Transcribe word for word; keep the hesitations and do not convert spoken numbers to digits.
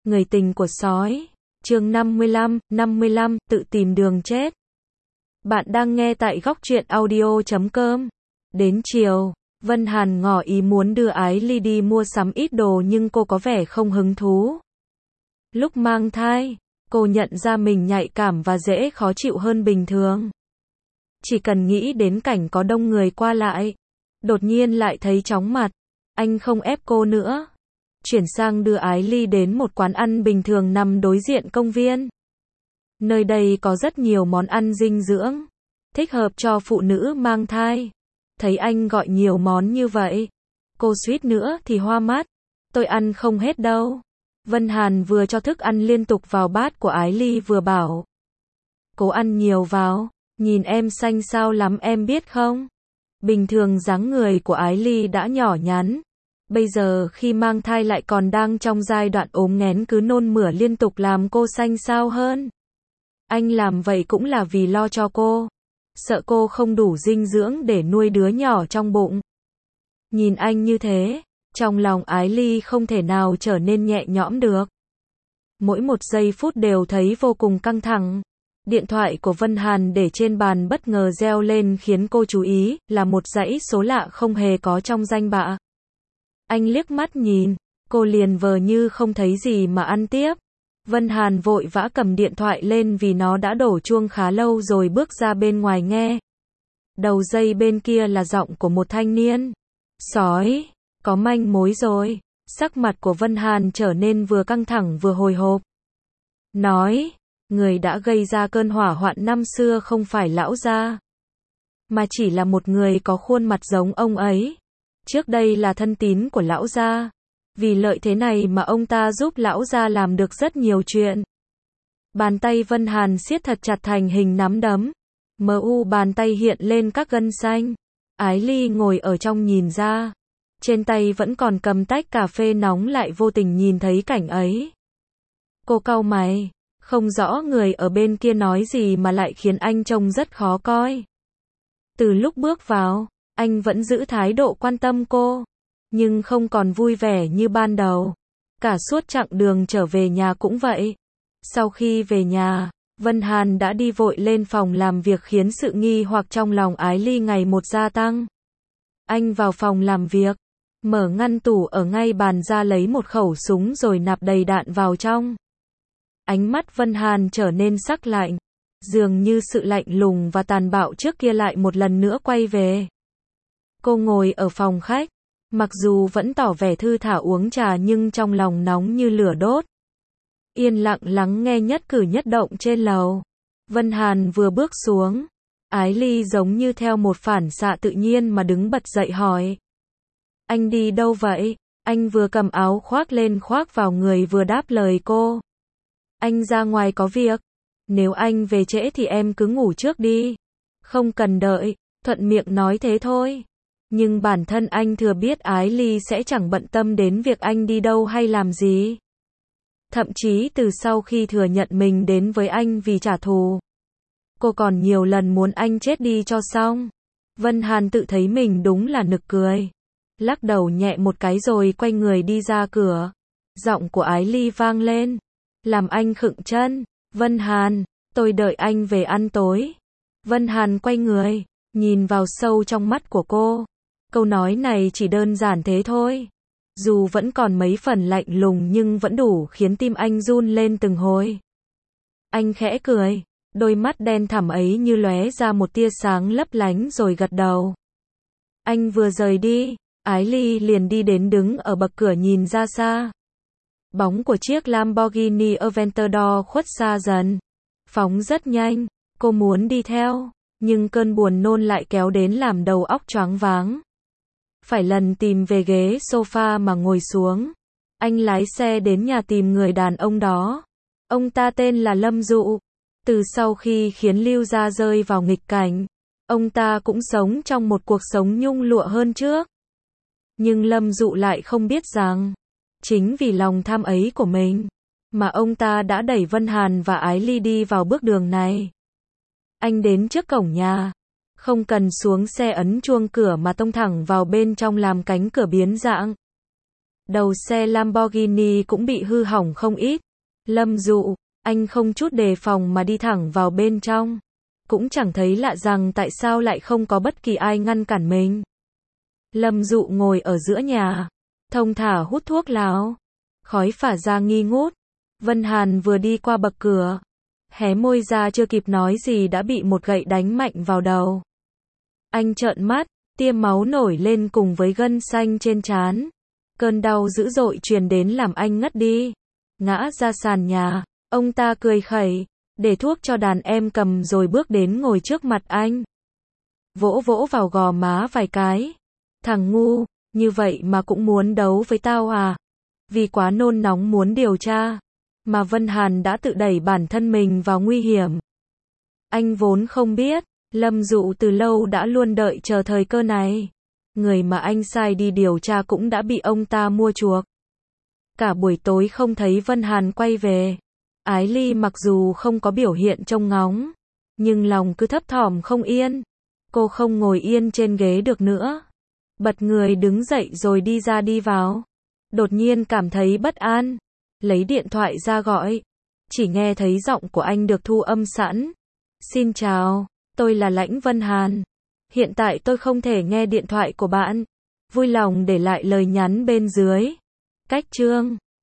Người tình của sói. Chương năm mươi lăm, năm mươi lăm, tự tìm đường chết. Bạn đang nghe tại góc truyện audio chấm com. Đến chiều, Vân Hàn ngỏ ý muốn đưa Ái Ly đi mua sắm ít đồ nhưng cô có vẻ không hứng thú. Lúc mang thai, cô nhận ra mình nhạy cảm và dễ khó chịu hơn bình thường. Chỉ cần nghĩ đến cảnh có đông người qua lại, đột nhiên lại thấy chóng mặt. Anh không ép cô nữa. Chuyển sang đưa Ái Ly đến một quán ăn bình thường nằm đối diện công viên. Nơi đây có rất nhiều món ăn dinh dưỡng, thích hợp cho phụ nữ mang thai. Thấy anh gọi nhiều món như vậy, cô suýt nữa thì hoa mắt. Tôi ăn không hết đâu. Vân Hàn vừa cho thức ăn liên tục vào bát của Ái Ly vừa bảo. Cố ăn nhiều vào, nhìn em xanh xao lắm em biết không? Bình thường dáng người của Ái Ly đã nhỏ nhắn. Bây giờ khi mang thai lại còn đang trong giai đoạn ốm nghén cứ nôn mửa liên tục làm cô xanh xao hơn. Anh làm vậy cũng là vì lo cho cô. Sợ cô không đủ dinh dưỡng để nuôi đứa nhỏ trong bụng. Nhìn anh như thế, trong lòng Ái Ly không thể nào trở nên nhẹ nhõm được. Mỗi một giây phút đều thấy vô cùng căng thẳng. Điện thoại của Vân Hàn để trên bàn bất ngờ reo lên khiến cô chú ý, là một dãy số lạ không hề có trong danh bạ. Anh liếc mắt nhìn, cô liền vờ như không thấy gì mà ăn tiếp. Vân Hàn vội vã cầm điện thoại lên vì nó đã đổ chuông khá lâu rồi bước ra bên ngoài nghe. Đầu dây bên kia là giọng của một thanh niên. Sói, có manh mối rồi. Sắc mặt của Vân Hàn trở nên vừa căng thẳng vừa hồi hộp. Nói, người đã gây ra cơn hỏa hoạn năm xưa không phải lão gia, mà chỉ là một người có khuôn mặt giống ông ấy. Trước đây là thân tín của lão gia. Vì lợi thế này mà ông ta giúp lão gia làm được rất nhiều chuyện. Bàn tay Vân Hàn siết thật chặt thành hình nắm đấm. Mờ u bàn tay hiện lên các gân xanh. Ái Ly ngồi ở trong nhìn ra. Trên tay vẫn còn cầm tách cà phê nóng lại vô tình nhìn thấy cảnh ấy. Cô cau mày. Không rõ người ở bên kia nói gì mà lại khiến anh trông rất khó coi. Từ lúc bước vào, anh vẫn giữ thái độ quan tâm cô, nhưng không còn vui vẻ như ban đầu. Cả suốt chặng đường trở về nhà cũng vậy. Sau khi về nhà, Vân Hàn đã đi vội lên phòng làm việc khiến sự nghi hoặc trong lòng Ái Ly ngày một gia tăng. Anh vào phòng làm việc, mở ngăn tủ ở ngay bàn ra lấy một khẩu súng rồi nạp đầy đạn vào trong. Ánh mắt Vân Hàn trở nên sắc lạnh, dường như sự lạnh lùng và tàn bạo trước kia lại một lần nữa quay về. Cô ngồi ở phòng khách, mặc dù vẫn tỏ vẻ thư thả uống trà nhưng trong lòng nóng như lửa đốt. Yên lặng lắng nghe nhất cử nhất động trên lầu. Vân Hàn vừa bước xuống, Ái Ly giống như theo một phản xạ tự nhiên mà đứng bật dậy hỏi. Anh đi đâu vậy? Anh vừa cầm áo khoác lên khoác vào người vừa đáp lời cô. Anh ra ngoài có việc. Nếu anh về trễ thì em cứ ngủ trước đi. Không cần đợi, thuận miệng nói thế thôi. Nhưng bản thân anh thừa biết Ái Ly sẽ chẳng bận tâm đến việc anh đi đâu hay làm gì. Thậm chí từ sau khi thừa nhận mình đến với anh vì trả thù, cô còn nhiều lần muốn anh chết đi cho xong. Vân Hàn tự thấy mình đúng là nực cười. Lắc đầu nhẹ một cái rồi quay người đi ra cửa. Giọng của Ái Ly vang lên, làm anh khựng chân. Vân Hàn, tôi đợi anh về ăn tối. Vân Hàn quay người, nhìn vào sâu trong mắt của cô. Câu nói này chỉ đơn giản thế thôi. Dù vẫn còn mấy phần lạnh lùng nhưng vẫn đủ khiến tim anh run lên từng hồi. Anh khẽ cười, đôi mắt đen thẳm ấy như lóe ra một tia sáng lấp lánh rồi gật đầu. Anh vừa rời đi, Ái Ly liền đi đến đứng ở bậc cửa nhìn ra xa. Bóng của chiếc Lamborghini Aventador khuất xa dần, phóng rất nhanh. Cô muốn đi theo, nhưng cơn buồn nôn lại kéo đến làm đầu óc choáng váng. Phải lần tìm về ghế sofa mà ngồi xuống. Anh lái xe đến nhà tìm người đàn ông đó. Ông ta tên là Lâm Dụ. Từ sau khi khiến Lưu gia rơi vào nghịch cảnh, ông ta cũng sống trong một cuộc sống nhung lụa hơn trước. Nhưng Lâm Dụ lại không biết rằng, chính vì lòng tham ấy của mình, mà ông ta đã đẩy Vân Hàn và Ái Ly đi vào bước đường này. Anh đến trước cổng nhà, không cần xuống xe ấn chuông cửa mà tông thẳng vào bên trong làm cánh cửa biến dạng. Đầu xe Lamborghini cũng bị hư hỏng không ít. Lâm Dụ, anh không chút đề phòng mà đi thẳng vào bên trong. Cũng chẳng thấy lạ rằng tại sao lại không có bất kỳ ai ngăn cản mình. Lâm Dụ ngồi ở giữa nhà, thong thả hút thuốc lào. Khói phả ra nghi ngút. Vân Hàn vừa đi qua bậc cửa, hé môi ra chưa kịp nói gì đã bị một gậy đánh mạnh vào đầu. Anh trợn mắt, tia máu nổi lên cùng với gân xanh trên trán. Cơn đau dữ dội truyền đến làm anh ngất đi, ngã ra sàn nhà. Ông ta cười khẩy, để thuốc cho đàn em cầm rồi bước đến ngồi trước mặt anh. Vỗ vỗ vào gò má vài cái. Thằng ngu, như vậy mà cũng muốn đấu với tao à? Vì quá nôn nóng muốn điều tra, mà Vân Hàn đã tự đẩy bản thân mình vào nguy hiểm. Anh vốn không biết, Lâm Dụ từ lâu đã luôn đợi chờ thời cơ này. Người mà anh sai đi điều tra cũng đã bị ông ta mua chuộc. Cả buổi tối không thấy Vân Hàn quay về. Ái Ly mặc dù không có biểu hiện trông ngóng, nhưng lòng cứ thấp thỏm không yên. Cô không ngồi yên trên ghế được nữa. Bật người đứng dậy rồi đi ra đi vào. Đột nhiên cảm thấy bất an. Lấy điện thoại ra gọi. Chỉ nghe thấy giọng của anh được thu âm sẵn. Xin chào, tôi là Lãnh Vân Hàn. Hiện tại tôi không thể nghe điện thoại của bạn. Vui lòng để lại lời nhắn bên dưới. Cách chương